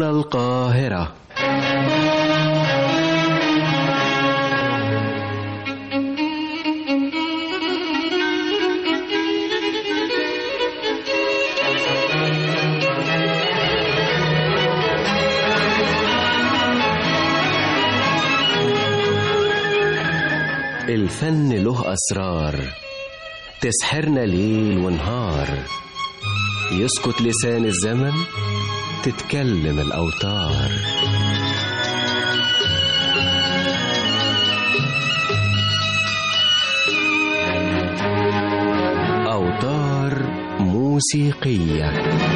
هنا القاهرة. الفن له أسرار تسحرنا ليل ونهار، يسكت لسان الزمن تتكلم الأوتار. أوتار موسيقية.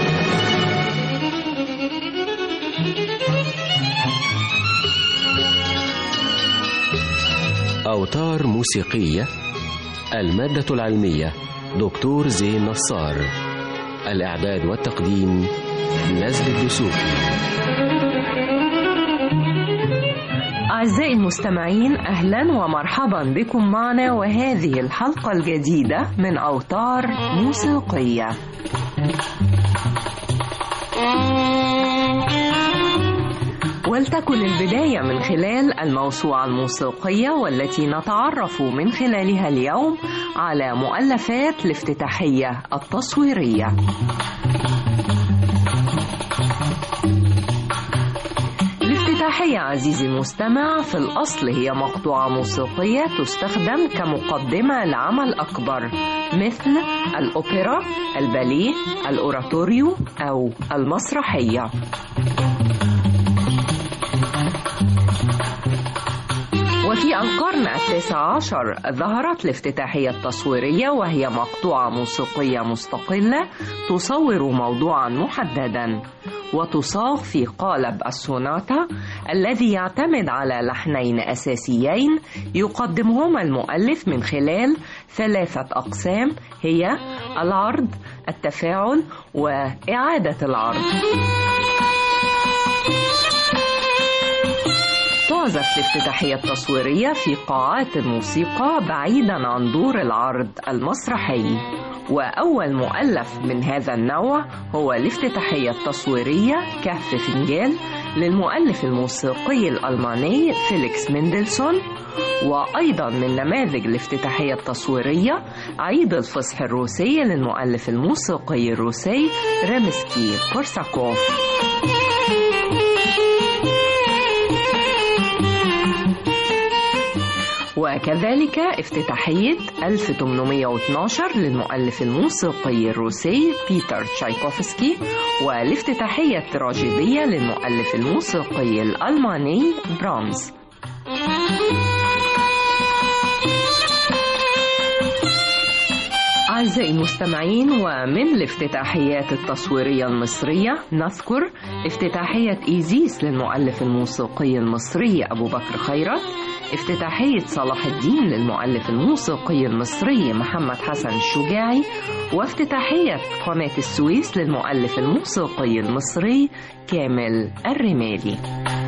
أوتار موسيقية. المادة العلمية دكتور زين نصار. الإعداد والتقديم نزل الدسوقي. أعزائي المستمعين، أهلا ومرحبا بكم معنا وهذه الحلقة الجديدة من أوتار موسيقية. ولتكن البداية من خلال الموسوعة الموسيقية والتي نتعرف من خلالها اليوم على مؤلفات الافتتاحية التصويرية. الافتتاحية عزيزي المستمع في الأصل هي مقطوعة موسيقية تستخدم كمقدمة لعمل أكبر مثل الأوبرا، الباليه، الأوراتوريو أو المسرحية. وفي القرن ال19 ظهرت الافتتاحية التصويرية، وهي مقطوعة موسيقية مستقلة تصور موضوعا محددا وتصاغ في قالب السوناتا الذي يعتمد على لحنين أساسيين يقدمهما المؤلف من خلال 3 أقسام، هي العرض، التفاعل، وإعادة العرض. تعزف الافتتاحية التصويرية في قاعات الموسيقى بعيدا عن دور العرض المسرحي، وأول مؤلف من هذا النوع هو الافتتاحية التصويرية كهف فنجان للمؤلف الموسيقي الألماني فيليكس مندلسون. وأيضا من نماذج الافتتاحية التصويرية عيد الفصح الروسي للمؤلف الموسيقي الروسي ريمسكي كورساكوف. وكذلك افتتاحية 1812 للمؤلف الموسيقي الروسي بيتر تشايكوفسكي، والافتتاحية التراجيدية للمؤلف الموسيقي الألماني برامز. أعزائي المستمعين، ومن الافتتاحيات التصويرية المصرية نذكر افتتاحية إيزيس للمؤلف الموسيقي المصري أبو بكر خيرت، افتتاحية صلاح الدين للمؤلف الموسيقي المصري محمد حسن الشجاعي، وافتتاحية قناة السويس للمؤلف الموسيقي المصري كامل الرمالي.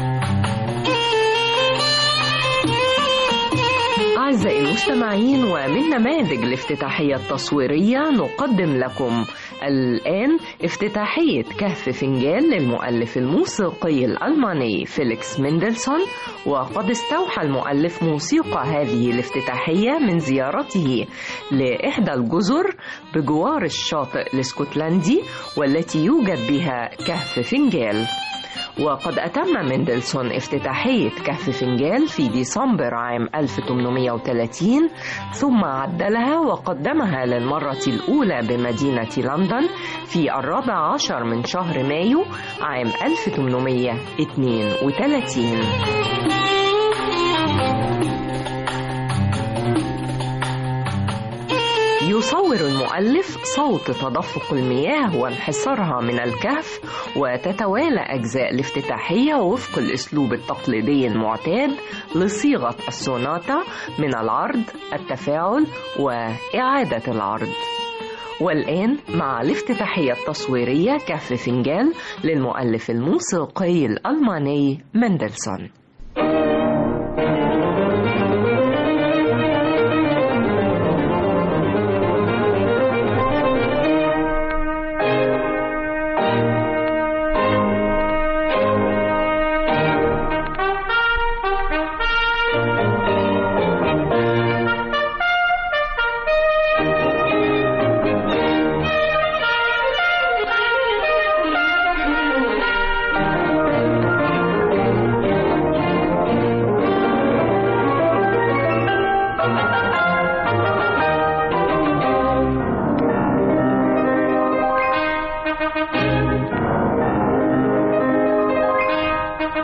أعزائي المستمعين، ومن نماذج الافتتاحية التصويرية نقدم لكم الآن افتتاحية كهف فنجان للمؤلف الموسيقي الألماني فيليكس مندلسون. وقد استوحى المؤلف موسيقى هذه الافتتاحية من زيارته لإحدى الجزر بجوار الشاطئ الاسكتلندي والتي يوجد بها كهف فنجان. وقد أتم مندلسون افتتاحية كهف فنجان في ديسمبر عام 1830، ثم عدلها وقدمها للمرة الأولى بمدينة لندن في 14 من شهر مايو عام 1832. يصور المؤلف صوت تدفق المياه وانحسارها من الكهف، وتتوالى أجزاء الافتتاحية وفق الأسلوب التقليدي المعتاد لصيغة السوناتا من العرض، التفاعل، وإعادة العرض. والآن مع الافتتاحية التصويرية كهف فنجان للمؤلف الموسيقي الألماني مندلسون.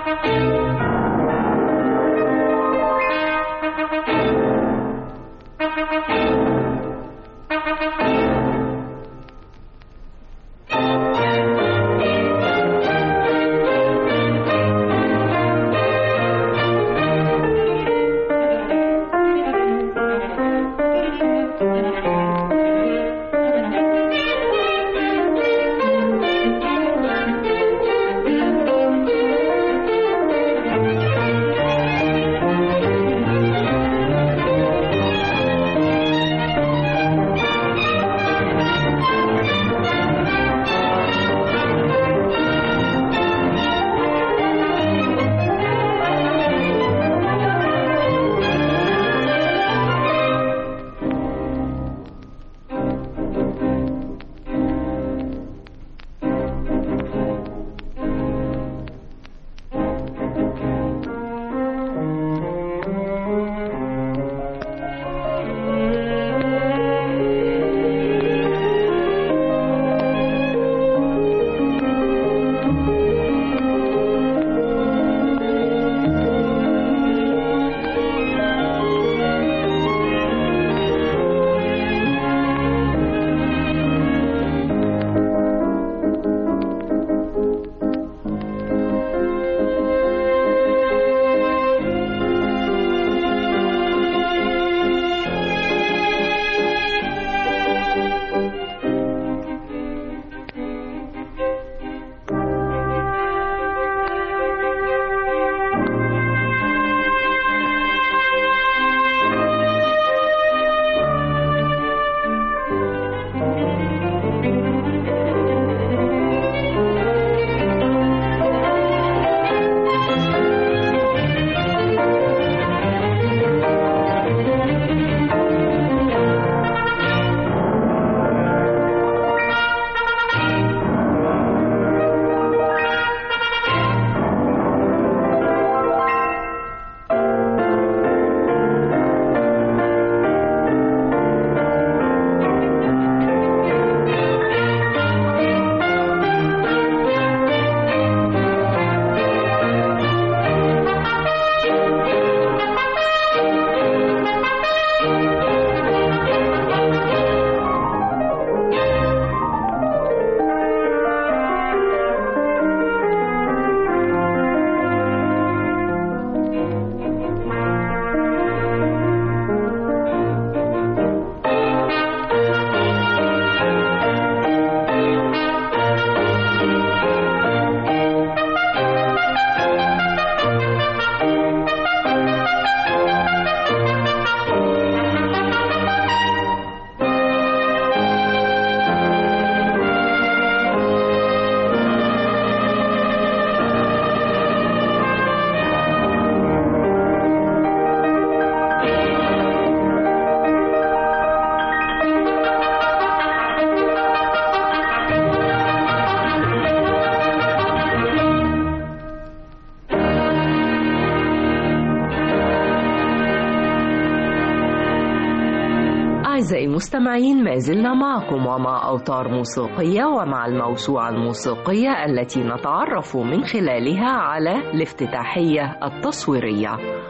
أعزائي المستمعين، ما زلنا معكم ومع أوتار موسيقية ومع الموسوعة الموسيقية التي نتعرف من خلالها على الافتتاحية التصويرية.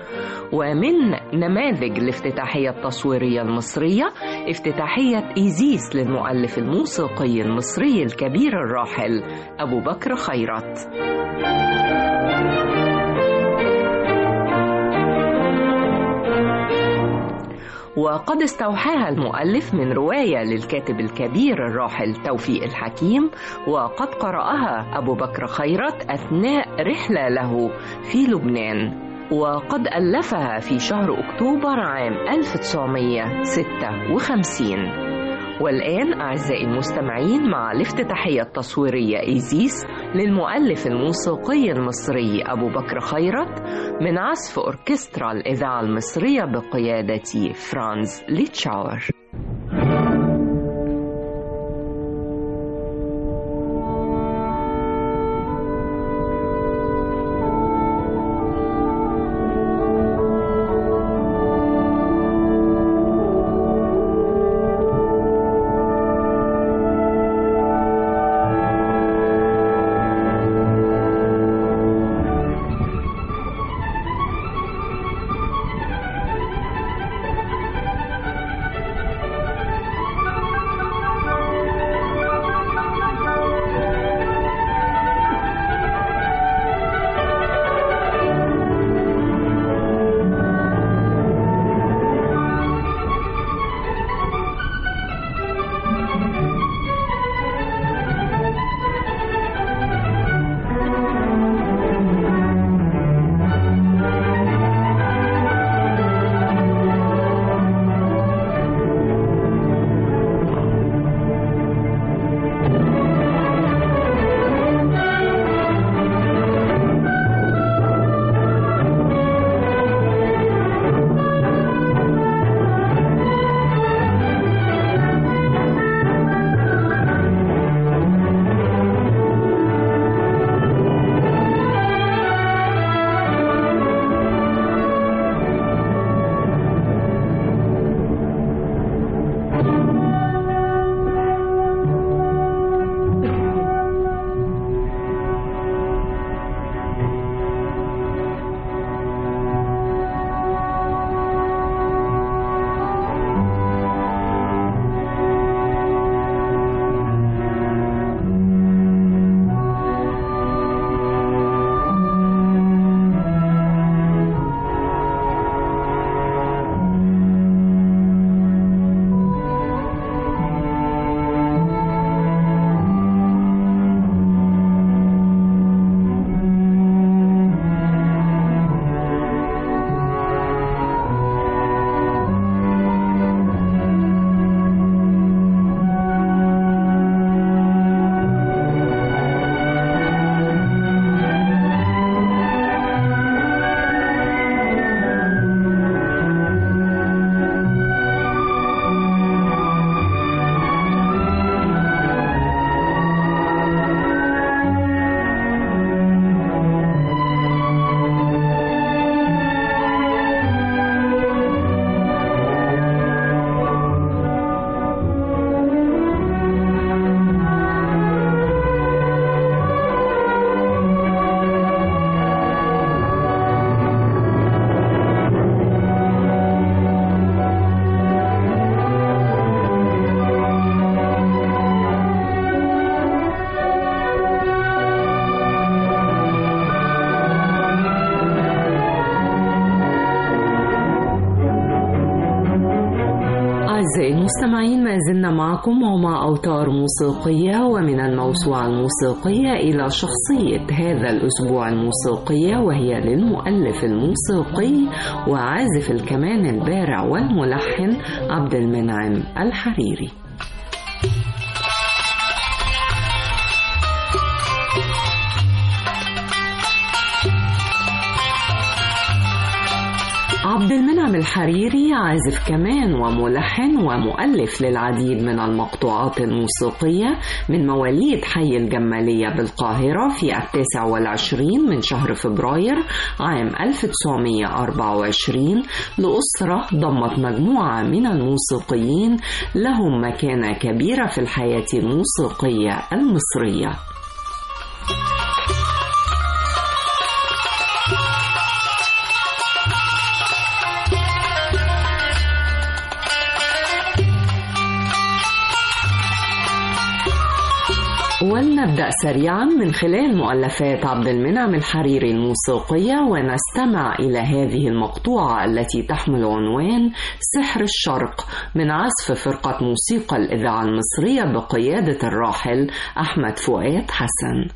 ومن نماذج الافتتاحية التصويرية المصرية افتتاحية إيزيس للمؤلف الموسيقي المصري الكبير الراحل أبو بكر خيرت. وقد استوحاها المؤلف من رواية للكاتب الكبير الراحل توفيق الحكيم، وقد قرأها أبو بكر خيرت أثناء رحلة له في لبنان، وقد ألفها في شهر أكتوبر عام 1956. والآن أعزائي المستمعين مع الافتتاحية التصويرية إيزيس للمؤلف الموسيقي المصري أبو بكر خيرت من عزف أوركسترا الإذاعة المصرية بقيادة فرانز ليتشاور. مستمعين، ما زلنا معكم ومع أوتار موسيقية، ومن الموسوعة الموسيقية إلى شخصية هذا الأسبوع الموسيقية، وهي للمؤلف الموسيقي وعازف الكمان البارع والملحن عبد المنعم الحريري. عبد المنعم الحريري عازف كمان وملحن ومؤلف للعديد من المقطوعات الموسيقية، من مواليد حي الجمالية بالقاهرة في 29 من شهر فبراير عام 1924 لأسرة ضمت مجموعة من الموسيقيين لهم مكانة كبيرة في الحياة الموسيقية المصرية. ولنبدأ سريعا من خلال مؤلفات عبد المنعم الحريري الموسيقية، ونستمع إلى هذه المقطوعة التي تحمل عنوان سحر الشرق من عزف فرقة موسيقى الإذاعة المصرية بقيادة الراحل أحمد فؤاد حسن.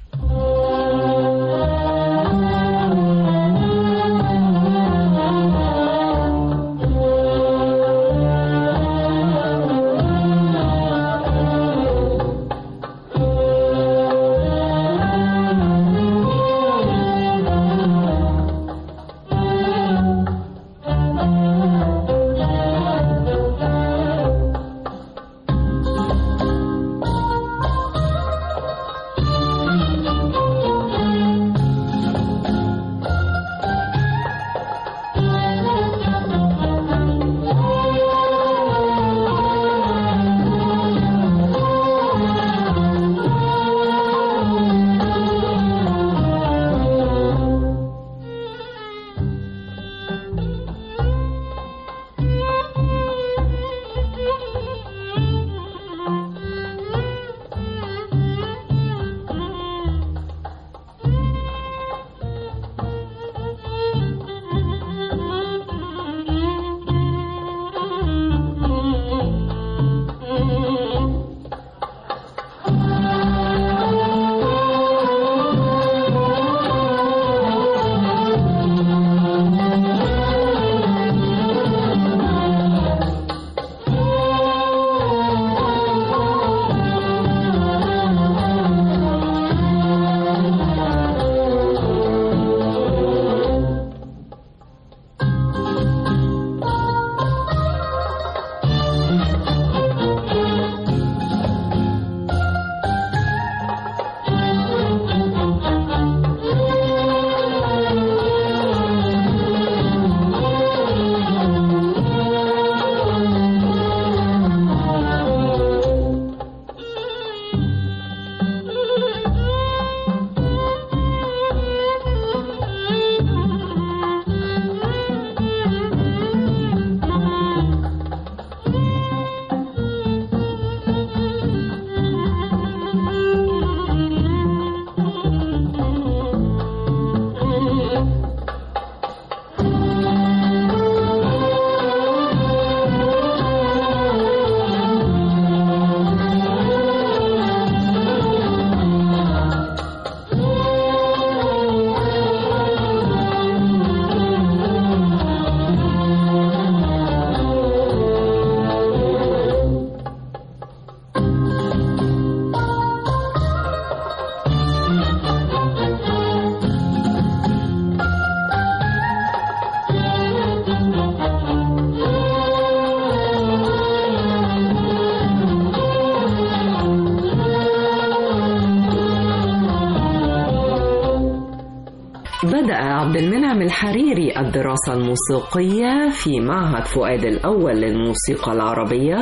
بدأ عبد المنعم الحريري الدراسة الموسيقية في معهد فؤاد الأول للموسيقى العربية،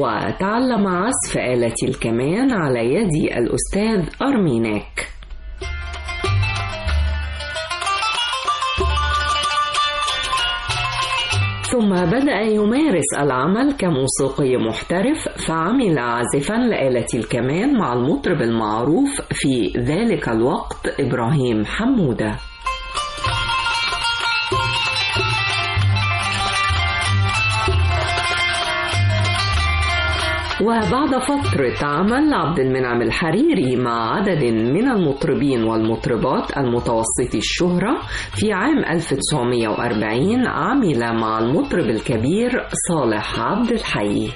وتعلم عزف آلة الكمان على يد الأستاذ أرميناك. ثم بدأ يمارس العمل كموسيقي محترف، فعمل عازفا لآلة الكمان مع المطرب المعروف في ذلك الوقت إبراهيم حمودة. وبعد فترة عمل عبد المنعم الحريري مع عدد من المطربين والمطربات المتوسطي الشهرة، في عام 1940 عمل مع المطرب الكبير صالح عبد الحي.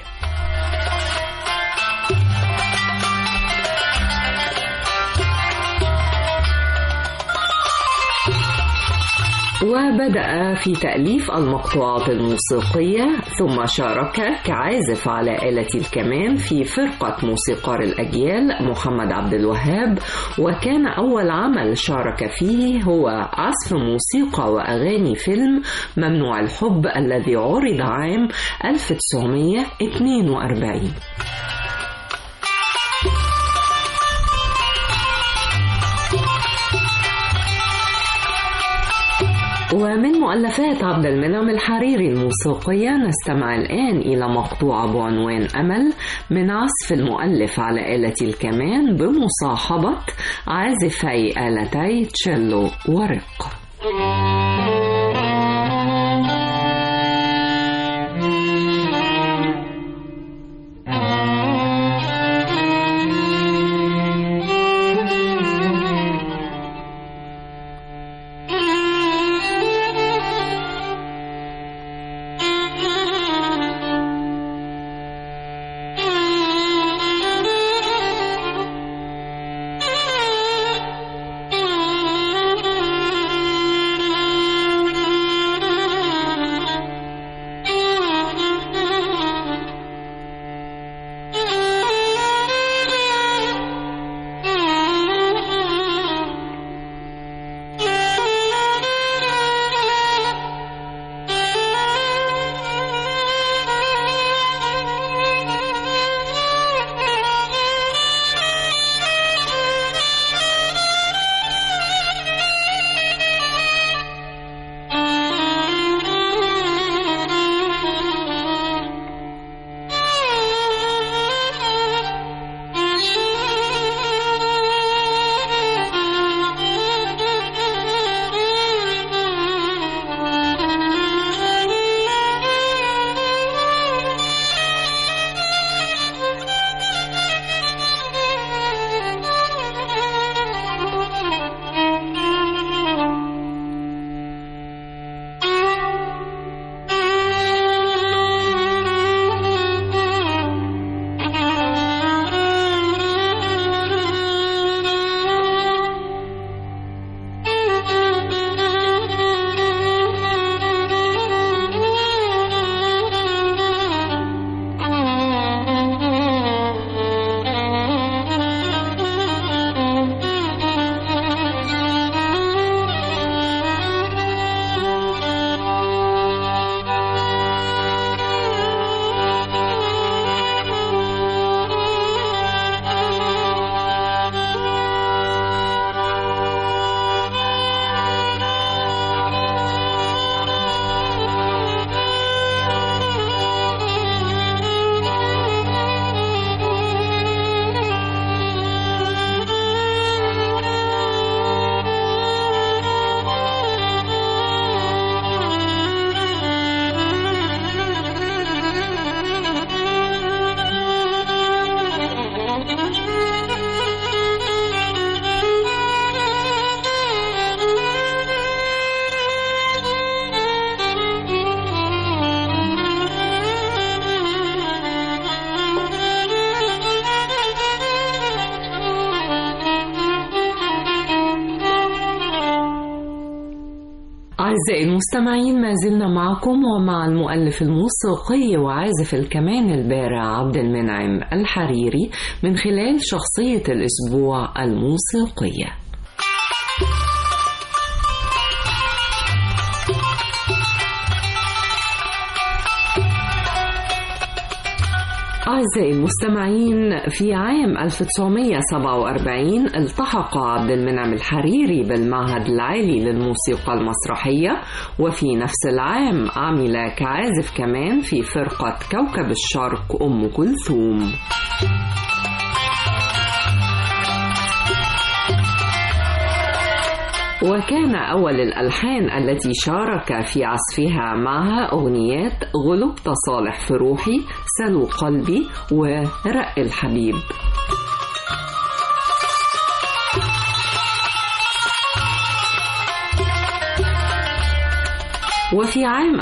وبدأ في تأليف المقطوعات الموسيقية، ثم شارك كعازف على آلة الكمان في فرقة موسيقار الأجيال محمد عبد الوهاب، وكان أول عمل شارك فيه هو عزف موسيقى وأغاني فيلم ممنوع الحب الذي عرض عام 1942. ومن مؤلفات عبد المنعم الحريري الموسيقية نستمع الآن إلى مقطوعة بعنوان أمل من عزف المؤلف على آلة الكمان بمصاحبة عازفي آلتي تشيلو ورق. أعزائي المستمعين، ما زلنا معكم ومع المؤلف الموسيقي وعازف الكمان البارع عبد المنعم الحريري من خلال شخصية الأسبوع الموسيقية. أعزائي المستمعين، في عام 1947 التحق عبد المنعم الحريري بالمعهد العالي للموسيقى المسرحية، وفي نفس العام عمل كعازف كمان في فرقة كوكب الشرق أم كلثوم. وكان أول الألحان التي شارك في عزفها معها أغنيات غلبت صالح في روحي، سلو قلبي، ورق الحبيب. وفي عام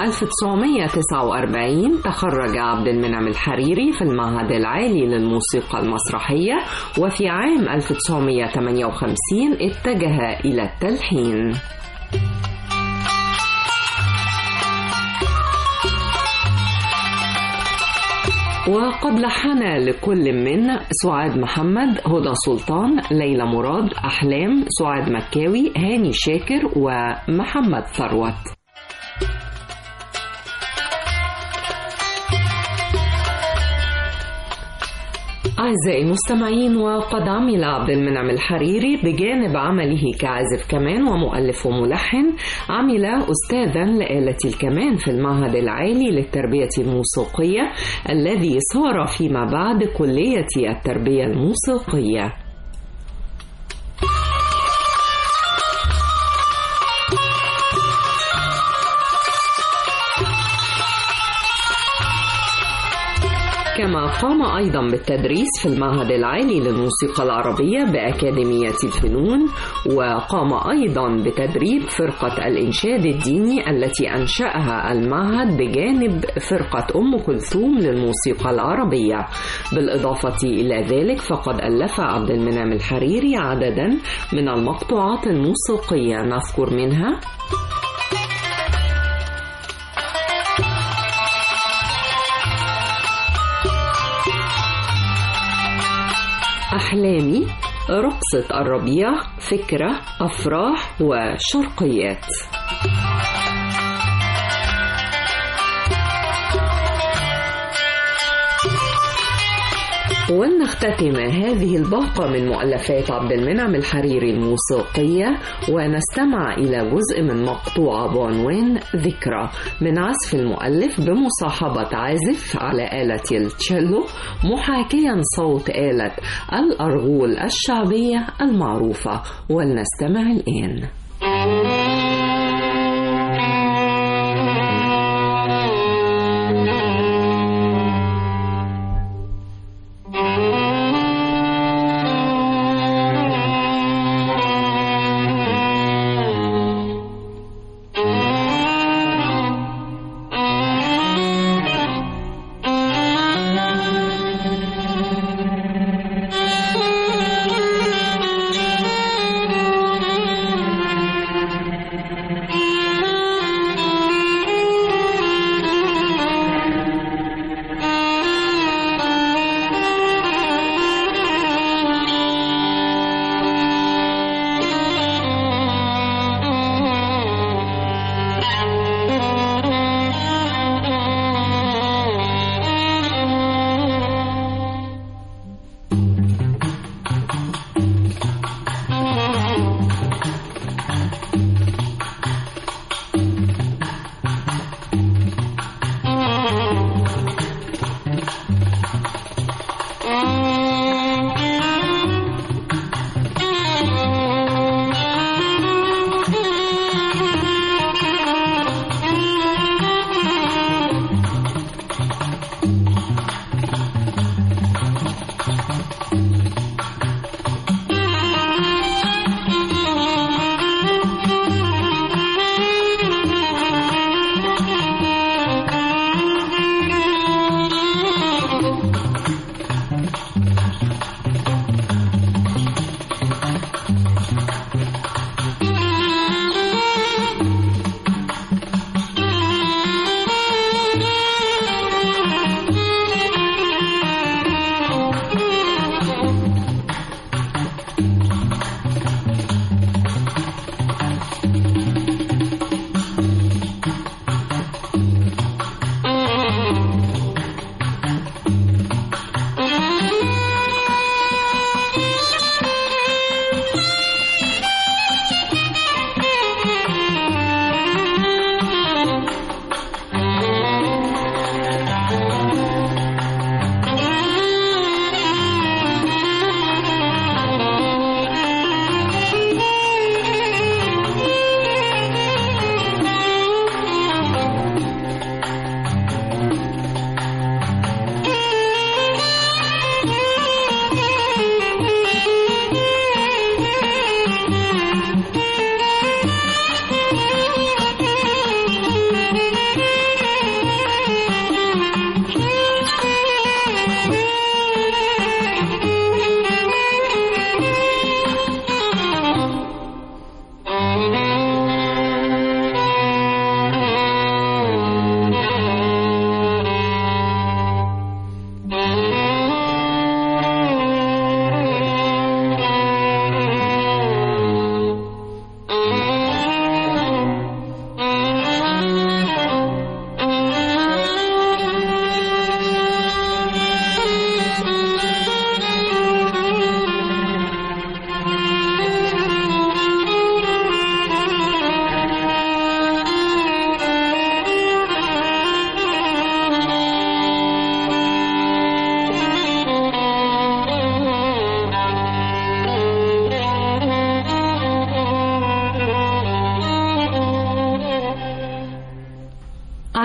1949 تخرج عبد المنعم الحريري في المعهد العالي للموسيقى المسرحية، وفي عام 1958 اتجه إلى التلحين. وقد لحن لكل من سعاد محمد، هدى سلطان، ليلى مراد، أحلام، سعاد مكاوي، هاني شاكر، ومحمد ثروت. أعزائي المستمعين، وقد عمل عبد المنعم الحريري بجانب عمله كعازف كمان ومؤلف وملحن، عمل أستاذا لآلة الكمان في المعهد العالي للتربية الموسيقية الذي صار فيما بعد كلية التربية الموسيقية. كما قام أيضا بالتدريس في المعهد العالي للموسيقى العربية بأكاديمية الفنون، وقام أيضا بتدريب فرقة الإنشاد الديني التي أنشأها المعهد بجانب فرقة أم كلثوم للموسيقى العربية. بالإضافة إلى ذلك فقد ألف عبد المنعم الحريري عددا من المقطوعات الموسيقية، نذكر منها أحلامي، رقصة الربيع، فكرة، أفراح، وشرقيات. ولنختتم هذه الباقة من مؤلفات عبد المنعم الحريري الموسيقية ونستمع إلى جزء من مقطوعة بعنوان ذكرى من عزف المؤلف بمصاحبة عازف على آلة التشيلو، محاكيا صوت آلة الأرغول الشعبية المعروفة. ولنستمع الآن.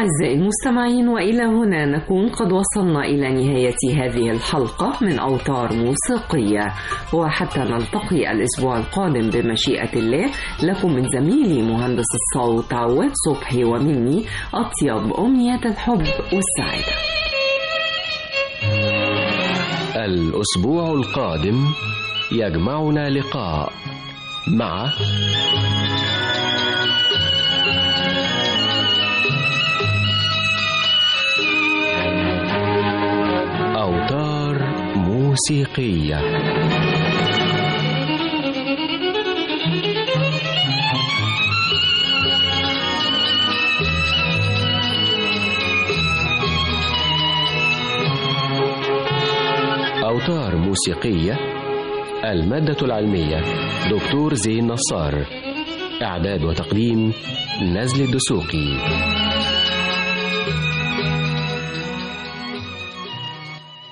أعزائي المستمعين، وإلى هنا نكون قد وصلنا إلى نهاية هذه الحلقة من أوتار موسيقية، وحتى نلتقي الأسبوع القادم بمشيئة الله، لكم من زميلي مهندس الصوت عواد صبحي ومني أطيب أمنيات الحب والسعادة. الأسبوع القادم يجمعنا لقاء مع أوتار موسيقية. أوتار موسيقية، المادة العلمية دكتور زين نصار، إعداد وتقديم نزل الدسوقي.